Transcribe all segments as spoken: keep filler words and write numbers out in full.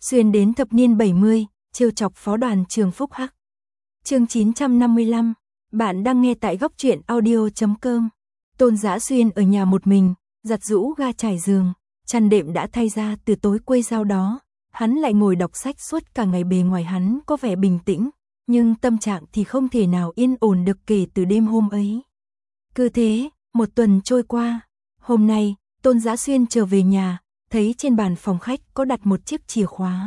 Xuyên đến thập niên bảy mươi, trêu chọc phó đoàn trường Phúc Hắc. Chương chín trăm năm mươi lăm, bạn đang nghe tại góc truyện audio chấm com. Tôn Dã Xuyên ở nhà một mình, giặt giũ ga trải giường, chăn đệm đã thay ra từ tối quây sau đó, hắn lại ngồi đọc sách suốt cả ngày. Bề ngoài hắn có vẻ bình tĩnh, nhưng tâm trạng thì không thể nào yên ổn được kể từ đêm hôm ấy. Cứ thế, một tuần trôi qua, hôm nay, Tôn Dã Xuyên trở về nhà, thấy trên bàn phòng khách có đặt một chiếc chìa khóa.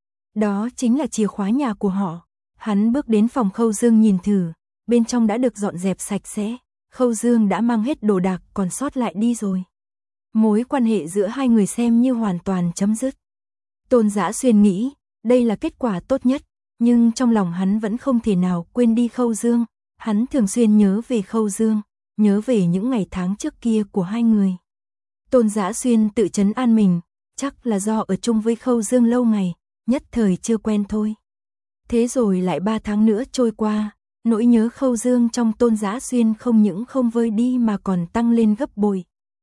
Đó chính là chìa khóa nhà của họ. Hắn bước đến phòng Khâu Dương nhìn thử, bên trong đã được dọn dẹp sạch sẽ, Khâu Dương đã mang hết đồ đạc còn sót lại đi rồi. Mối quan hệ giữa hai người xem như hoàn toàn chấm dứt. Tôn Dã Xuyên nghĩ, đây là kết quả tốt nhất, nhưng trong lòng hắn vẫn không thể nào quên đi Khâu Dương. Hắn thường xuyên nhớ về Khâu Dương, nhớ về những ngày tháng trước kia của hai người. Tôn Dã Xuyên tự trấn an mình, chắc là do ở chung với Khâu Dương lâu ngày, nhất thời chưa quen thôi. Thế rồi lại ba tháng nữa trôi qua, nỗi nhớ Khâu Dương trong Tôn Dã Xuyên không những không vơi đi mà còn tăng lên gấp bội.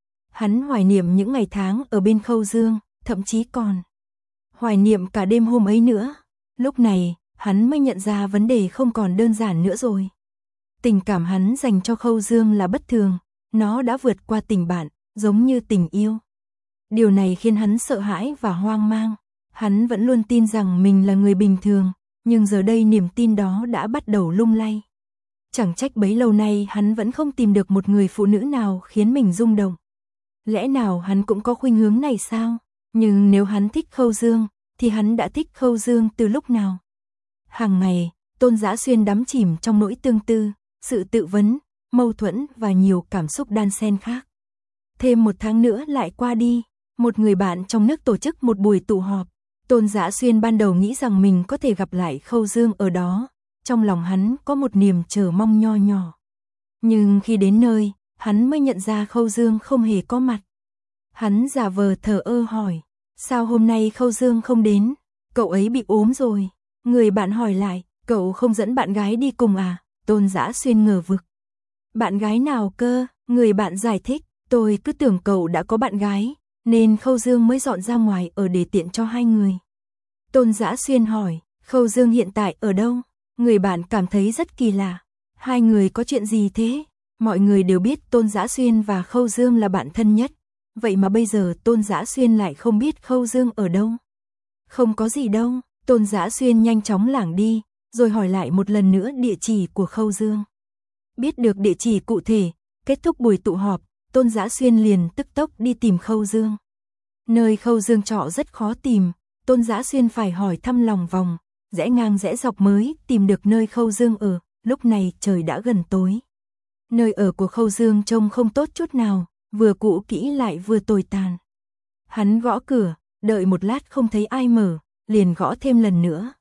Hắn hoài niệm những ngày tháng ở bên Khâu Dương, thậm chí còn hoài niệm cả đêm hôm ấy nữa. Lúc này, hắn mới nhận ra vấn đề không còn đơn giản nữa rồi. Tình cảm hắn dành cho Khâu Dương là bất thường, nó đã vượt qua tình bạn, giống như tình yêu. Điều này khiến hắn sợ hãi và hoang mang. Hắn vẫn luôn tin rằng mình là người bình thường, nhưng giờ đây niềm tin đó đã bắt đầu lung lay. Chẳng trách bấy lâu nay hắn vẫn không tìm được một người phụ nữ nào khiến mình rung động. Lẽ nào hắn cũng có khuynh hướng này sao? Nhưng nếu hắn thích Khâu Dương, thì hắn đã thích Khâu Dương từ lúc nào? Hàng ngày, Tôn Dã Xuyên đắm chìm trong nỗi tương tư, sự tự vấn, mâu thuẫn và nhiều cảm xúc đan xen khác. Thêm một tháng nữa lại qua đi, một người bạn trong nước tổ chức một buổi tụ họp. Tôn Dã Xuyên ban đầu nghĩ rằng mình có thể gặp lại Khâu Dương ở đó, trong lòng hắn có một niềm chờ mong nho nhỏ. Nhưng khi đến nơi, hắn mới nhận ra Khâu Dương không hề có mặt. Hắn giả vờ thờ ơ hỏi, sao hôm nay Khâu Dương không đến? Cậu ấy bị ốm rồi. Người bạn hỏi lại, cậu không dẫn bạn gái đi cùng à? Tôn Dã Xuyên ngờ vực. Bạn gái nào cơ? Người bạn giải thích, tôi cứ tưởng cậu đã có bạn gái, nên Khâu Dương mới dọn ra ngoài ở để tiện cho hai người. Tôn Dã Xuyên hỏi, Khâu Dương hiện tại ở đâu? Người bạn cảm thấy rất kỳ lạ. Hai người có chuyện gì thế? Mọi người đều biết Tôn Dã Xuyên và Khâu Dương là bạn thân nhất. Vậy mà bây giờ Tôn Dã Xuyên lại không biết Khâu Dương ở đâu. Không có gì đâu. Tôn Dã Xuyên nhanh chóng lảng đi, rồi hỏi lại một lần nữa địa chỉ của Khâu Dương. Biết được địa chỉ cụ thể, kết thúc buổi tụ họp, Tôn Dã Xuyên liền tức tốc đi tìm Khâu Dương. Nơi Khâu Dương trọ rất khó tìm, Tôn Dã Xuyên phải hỏi thăm lòng vòng, rẽ ngang rẽ dọc mới tìm được nơi Khâu Dương ở. Lúc này trời đã gần tối. Nơi ở của Khâu Dương trông không tốt chút nào, vừa cũ kỹ lại vừa tồi tàn. Hắn gõ cửa, đợi một lát không thấy ai mở, liền gõ thêm lần nữa.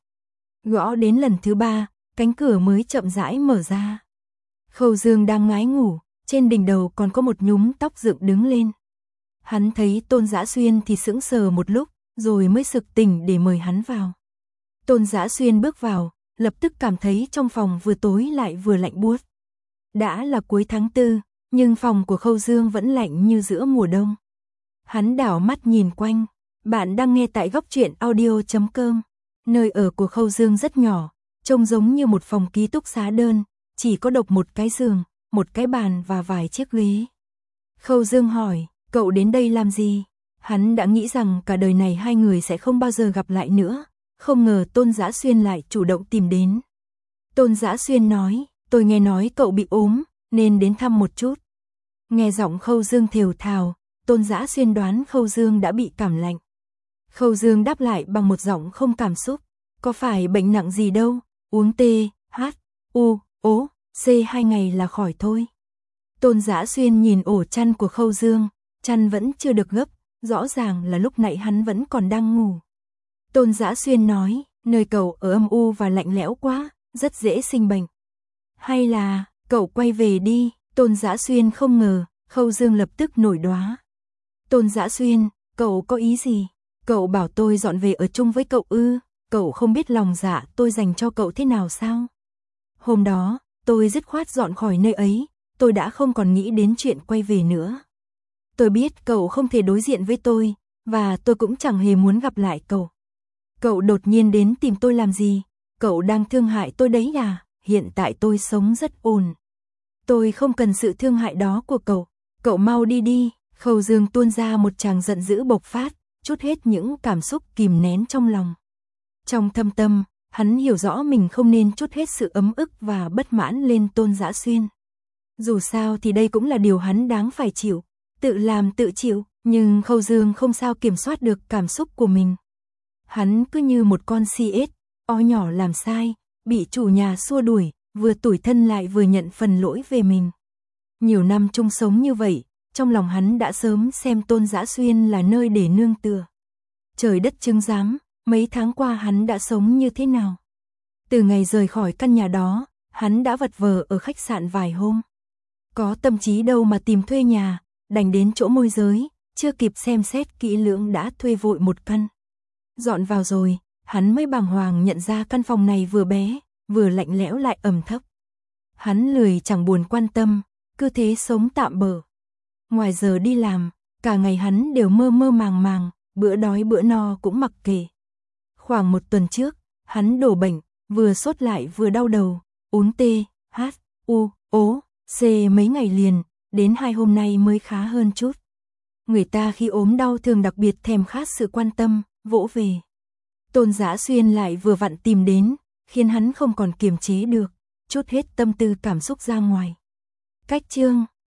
Gõ đến lần thứ ba, cánh cửa mới chậm rãi mở ra. Khâu Dương đang ngái ngủ, trên đỉnh đầu còn có một nhúm tóc dựng đứng lên. Hắn thấy Tôn Dã Xuyên thì sững sờ một lúc, rồi mới sực tỉnh để mời hắn vào. Tôn Dã Xuyên bước vào, lập tức cảm thấy trong phòng vừa tối lại vừa lạnh buốt. Đã là cuối tháng tư, nhưng phòng của Khâu Dương vẫn lạnh như giữa mùa đông. Hắn đảo mắt nhìn quanh. Bạn đang nghe tại góc truyện audio chấm com. Nơi ở của Khâu Dương rất nhỏ, trông giống như một phòng ký túc xá đơn, chỉ có độc một cái giường, một cái bàn và vài chiếc ghế. Khâu Dương hỏi, cậu đến đây làm gì? Hắn đã nghĩ rằng cả đời này hai người sẽ không bao giờ gặp lại nữa, không ngờ Tôn Dã Xuyên lại chủ động tìm đến. Tôn Dã Xuyên nói, tôi nghe nói cậu bị ốm, nên đến thăm một chút. Nghe giọng Khâu Dương thều thào, Tôn Dã Xuyên đoán Khâu Dương đã bị cảm lạnh. Khâu Dương đáp lại bằng một giọng không cảm xúc, có phải bệnh nặng gì đâu, uống T, H, U, O, C hai ngày là khỏi thôi. Tôn Dã Xuyên nhìn ổ chăn của Khâu Dương, chăn vẫn chưa được gấp, rõ ràng là lúc nãy hắn vẫn còn đang ngủ. Tôn Dã Xuyên nói, nơi cậu ở âm u và lạnh lẽo quá, rất dễ sinh bệnh. Hay là, cậu quay về đi. Tôn Dã Xuyên không ngờ, Khâu Dương lập tức nổi đoá. Tôn Dã Xuyên, cậu có ý gì? Cậu bảo tôi dọn về ở chung với cậu ư? Cậu không biết lòng dạ tôi dành cho cậu thế nào sao? Hôm đó, tôi dứt khoát dọn khỏi nơi ấy, tôi đã không còn nghĩ đến chuyện quay về nữa. Tôi biết cậu không thể đối diện với tôi, và tôi cũng chẳng hề muốn gặp lại cậu. Cậu đột nhiên đến tìm tôi làm gì? Cậu đang thương hại tôi đấy à? Hiện tại tôi sống rất ổn. Tôi không cần sự thương hại đó của cậu. Cậu mau đi đi. Khâu Dương tuôn ra một tràng giận dữ bộc phát, trút hết những cảm xúc kìm nén trong lòng. Trong thâm tâm, hắn hiểu rõ mình không nên trút hết sự ấm ức và bất mãn lên Tôn Dã Xuyên. Dù sao thì đây cũng là điều hắn đáng phải chịu, tự làm tự chịu, nhưng Khâu Dương không sao kiểm soát được cảm xúc của mình. Hắn cứ như một con si ếch, o nhỏ làm sai, bị chủ nhà xua đuổi, vừa tủi thân lại vừa nhận phần lỗi về mình. Nhiều năm chung sống như vậy, trong lòng hắn đã sớm xem Tôn Dã Xuyên là nơi để nương tựa. Trời đất chứng giám, mấy tháng qua hắn đã sống như thế nào? Từ ngày rời khỏi căn nhà đó, hắn đã vật vờ ở khách sạn vài hôm. Có tâm trí đâu mà tìm thuê nhà, đành đến chỗ môi giới, chưa kịp xem xét kỹ lưỡng đã thuê vội một căn. Dọn vào rồi, hắn mới bàng hoàng nhận ra căn phòng này vừa bé, vừa lạnh lẽo lại ẩm thấp. Hắn lười chẳng buồn quan tâm, cứ thế sống tạm bợ. Ngoài giờ đi làm, cả ngày hắn đều mơ mơ màng màng, bữa đói bữa no cũng mặc kệ. Khoảng một tuần trước, hắn đổ bệnh, vừa sốt lại vừa đau đầu, ốm tê, hát, u, ố, c mấy ngày liền, đến hai hôm nay mới khá hơn chút. Người ta khi ốm đau thường đặc biệt thèm khát sự quan tâm, vỗ về. Tôn Dã Xuyên lại vừa vặn tìm đến, khiến hắn không còn kiềm chế được, trút hết tâm tư cảm xúc ra ngoài. Cách chương